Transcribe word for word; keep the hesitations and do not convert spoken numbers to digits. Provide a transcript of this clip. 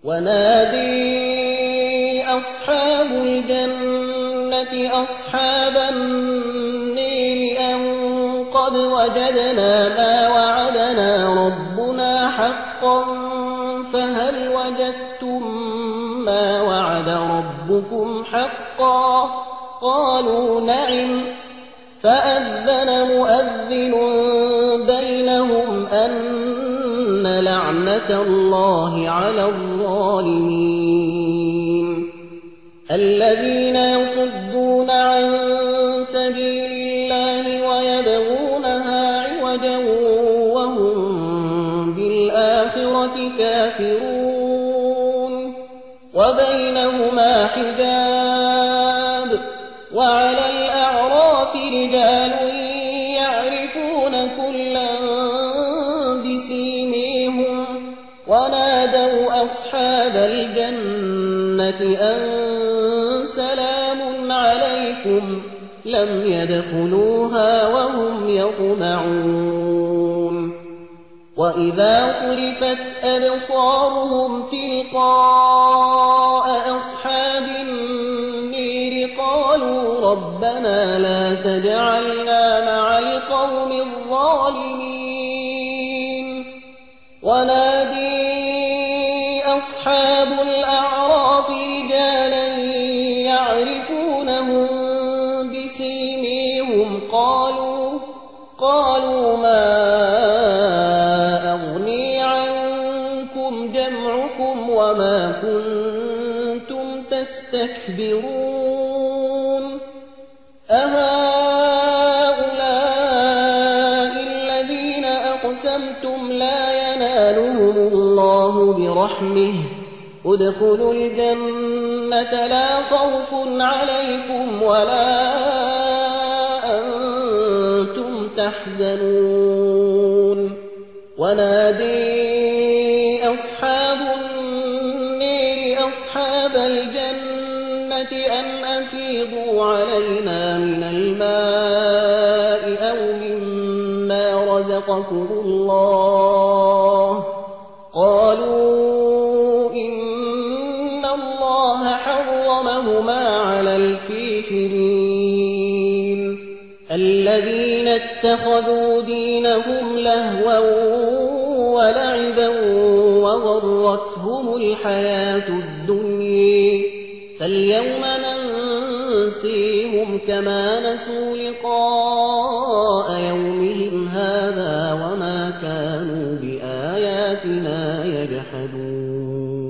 ونادي أصحاب الجنة أصحاب النير أن قد وجدنا ما وعدنا ربنا حقا فهل وجدتم ما وعد ربكم حقا قالوا نعم فأذن مؤذن بينهم أن لعنة الله على الظالمين الذين يصدون عن سبيل الله ويبغونها عوجا وهم بالآخرة كافرون وبينهما حجاب وعلى الأعراف رجال يعرفون كلا بسيميهم ونادوا أصحاب الجنة أن سلام عليكم لم يدخلوها وهم يطمعون وإذا صرفت أبصارهم تلقاء أصحاب النير قالوا ربنا لا تجعلنا مع القوم الظالمين ونادي أصحاب الأعراف رجالا يعرفونهم بسيميهم قالوا قالوا ما أغني عنكم جمعكم وما كنتم تستكبرون أهؤلاء الذين أقسمتم لا ينالهم الله برحمه ادخلوا الجنة لا خوف عليكم ولا أنتم تحزنون ونادي أصحاب النير أصحاب الجنة أن أفيضوا علينا من الماء أو مما رزقكم الله قالوا إن الله حرمهما على الكافرين الذين اتخذوا دينهم لهوا ولعبا وغرتهم الحياة الدنيا فاليوم ننسيهم كما نسوا لقاء يومهم هذا وما كانوا بآياتنا يجحدون